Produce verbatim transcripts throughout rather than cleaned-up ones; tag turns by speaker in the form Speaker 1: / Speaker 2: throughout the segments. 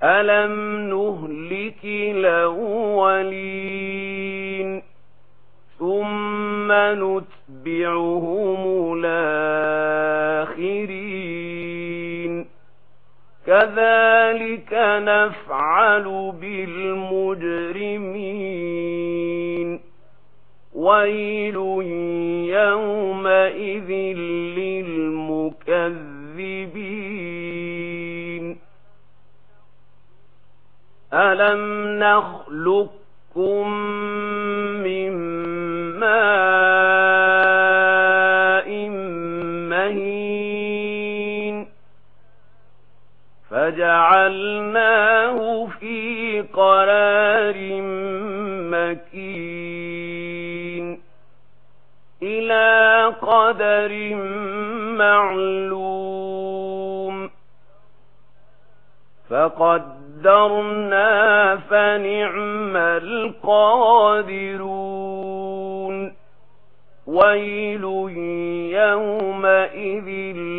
Speaker 1: ألم نهلك الأولين ثم نتبعهم الآخرين كذلك نفعل بالمجرمين ويل يومئذ للمكذبين ألم نخلقكم من ماء مهين فجعلناه في قرار مكين إلى قدر معلوم فقدرنا فنعم القادرون ويل يومئذ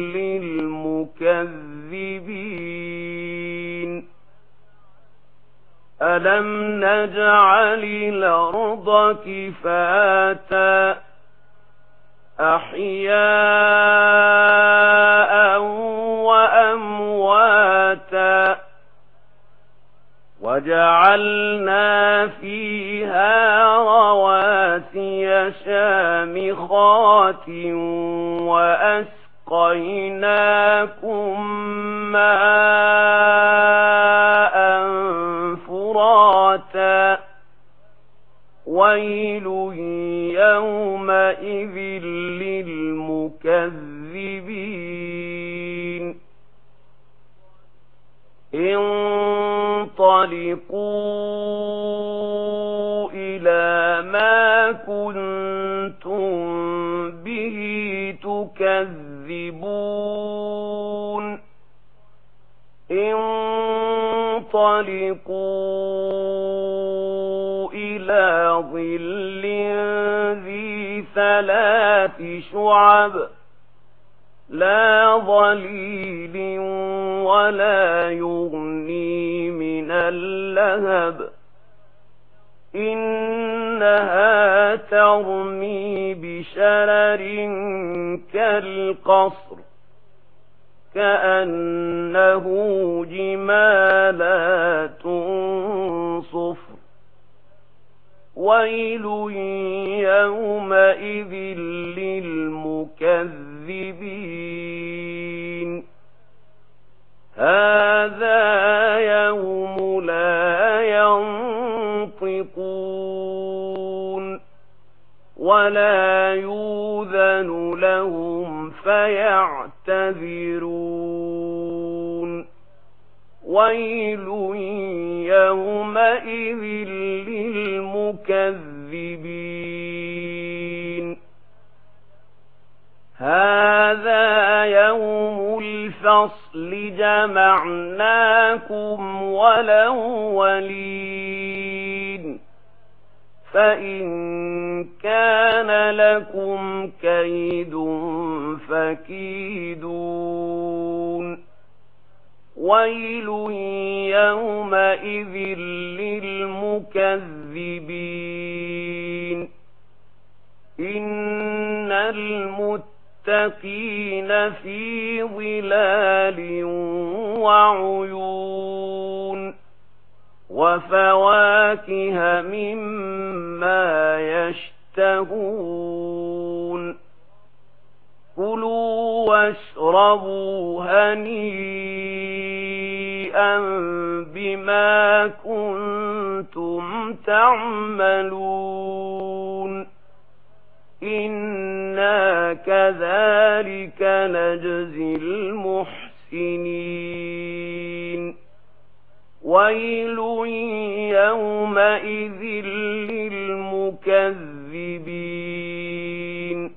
Speaker 1: للمكذبين ألم نجعل الأرض كفاتا أحياء وأمواتا وجعلنا فيها رواسي شامخات وأسقيناكم ماء فراتا ويل يومئذ للمكذبين انطلقوا إلى ما كنتم به تكذبون انطلقوا إلى ظل ذي ثلاث شعب لا ظليل ولا يغني من اللهب إنها ترمي بشرر كالقصر كأنه جمالات صفر ويل يومئذ للمكذبين هذا يوم لا ينطقون ولا يؤذن لهم فيعتذرون ويل يومئذ للمكذبين هذا يوم الفصل جمعناكم والأولين فإن كان لكم كيد فكيدون ويل يومئذ للمكذبين إن المتقين في ظلال وعيون وفواكه مما يشتهون كلوا واشربوا هنيئا بما كنتم تعملون إنا كذلك نجزي المحسنين ويل يومئذ للمكذبين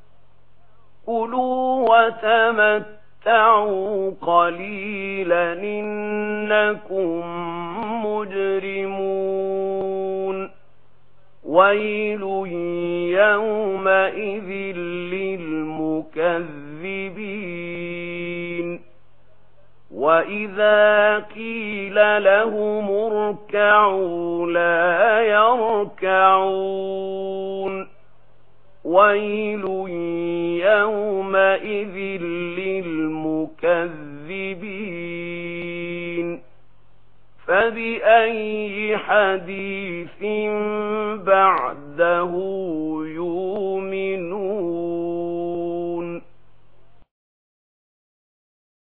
Speaker 1: كلوا وتمتعوا قليلا إنكم مجرمون ويل يومئذ للمكذبين وإذا قيل لهم اركعوا لا يركعون ويل يومئذ للمكذبين فبأي حديث بعده يؤمنون